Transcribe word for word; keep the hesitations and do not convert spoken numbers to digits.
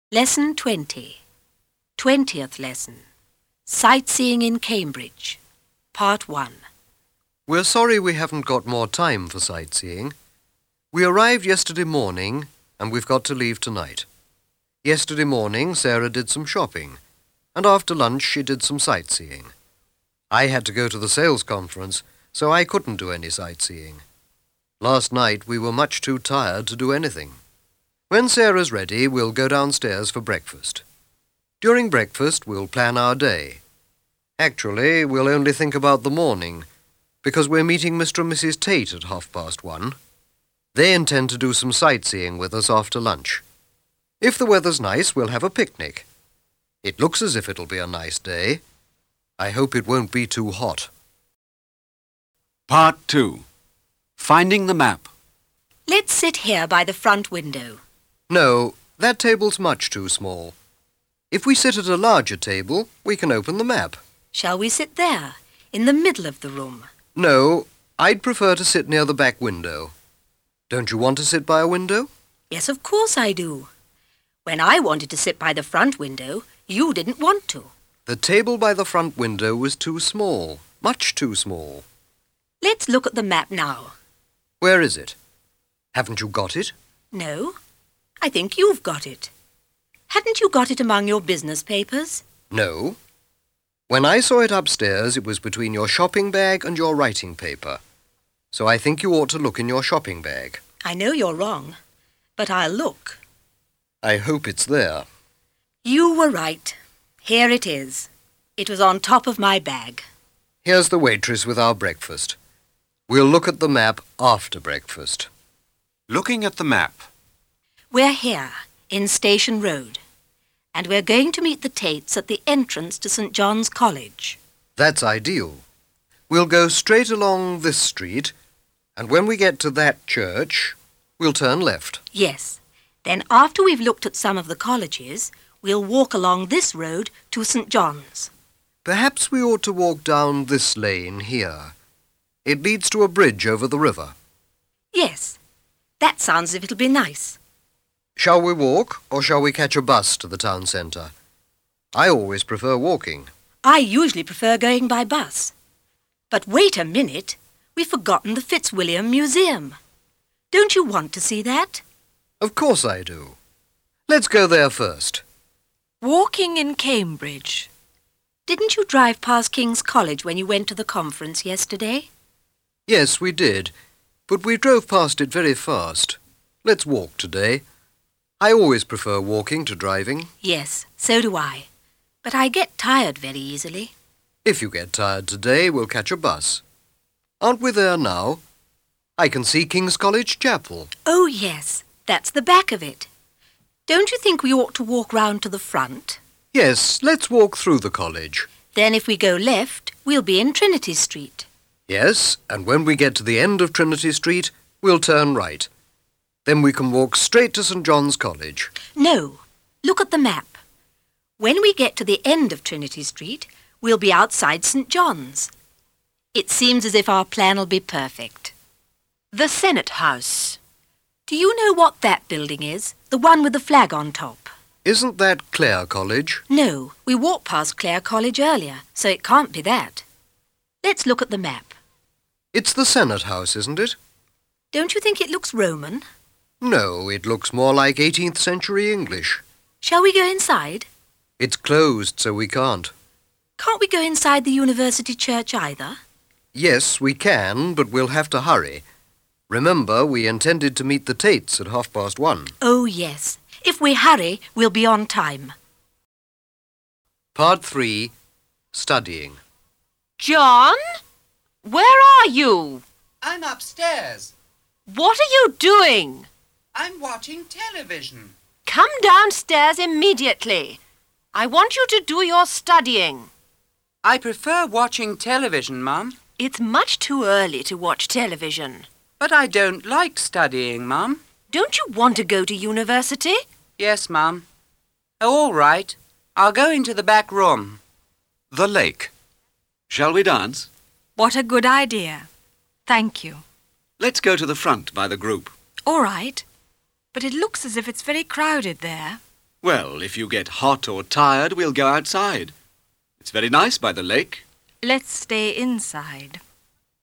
Lesson twenty. Twentieth lesson. Sightseeing in Cambridge. Part one. We're sorry we haven't got more time for sightseeing. We arrived yesterday morning and we've got to leave tonight. Yesterday morning Sarah did some shopping and after lunch she did some sightseeing. I had to go to the sales conference, so I couldn't do any sightseeing. Last night we were much too tired to do anything. When Sarah's ready, we'll go downstairs for breakfast. During breakfast, we'll plan our day. Actually, we'll only think about the morning, because we're meeting Mister and Missus Tate at half past one. They intend to do some sightseeing with us after lunch. If the weather's nice, we'll have a picnic. It looks as if it'll be a nice day. I hope it won't be too hot. Part two. Finding the map. Let's sit here by the front window. No, that table's much too small. If we sit at a larger table, we can open the map. Shall we sit there, in the middle of the room? No, I'd prefer to sit near the back window. Don't you want to sit by a window? Yes, of course I do. When I wanted to sit by the front window, you didn't want to. The table by the front window was too small, much too small. Let's look at the map now. Where is it? Haven't you got it? No, I think you've got it. Hadn't you got it among your business papers? No. When I saw it upstairs, it was between your shopping bag and your writing paper. So I think you ought to look in your shopping bag. I know you're wrong, but I'll look. I hope it's there. You were right. Here it is. It was on top of my bag. Here's the waitress with our breakfast. We'll look at the map after breakfast. Looking at the map. We're here, in Station Road, and we're going to meet the Tates at the entrance to St John's College. That's ideal. We'll go straight along this street, and when we get to that church, we'll turn left. Yes. Then after we've looked at some of the colleges, we'll walk along this road to St John's. Perhaps we ought to walk down this lane here. It leads to a bridge over the river. Yes. That sounds as if it'll be nice. Shall we walk, or shall we catch a bus to the town centre? I always prefer walking. I usually prefer going by bus. But wait a minute. We've forgotten the Fitzwilliam Museum. Don't you want to see that? Of course I do. Let's go there first. Walking in Cambridge. Didn't you drive past King's College when you went to the conference yesterday? Yes, we did, but we drove past it very fast. Let's walk today. I always prefer walking to driving. Yes, so do I. But I get tired very easily. If you get tired today, we'll catch a bus. Aren't we there now? I can see King's College Chapel. Oh, yes, that's the back of it. Don't you think we ought to walk round to the front? Yes, let's walk through the college. Then if we go left, we'll be in Trinity Street. Yes, and when we get to the end of Trinity Street, we'll turn right. Then we can walk straight to St John's College. No, look at the map. When we get to the end of Trinity Street, we'll be outside St John's. It seems as if our plan'll be perfect. The Senate House. Do you know what that building is? The one with the flag on top? Isn't that Clare College? No, we walked past Clare College earlier, so it can't be that. Let's look at the map. It's the Senate House, isn't it? Don't you think it looks Roman? No, it looks more like eighteenth century English. Shall we go inside? It's closed, so we can't. Can't we go inside the University Church either? Yes, we can, but we'll have to hurry. Remember, we intended to meet the Tates at half past one. Oh, yes. If we hurry, we'll be on time. Part three. Studying. John? Where are you? I'm upstairs. What are you doing? I'm watching television. Come downstairs immediately. I want you to do your studying. I prefer watching television, Mum. It's much too early to watch television. But I don't like studying, Mum. Don't you want to go to university? Yes, Mum. Oh, all right. I'll go into the back room. The lake. Shall we dance? What a good idea. Thank you. Let's go to the front by the group. All right. But it looks as if it's very crowded there. Well, if you get hot or tired, we'll go outside. It's very nice by the lake. Let's stay inside.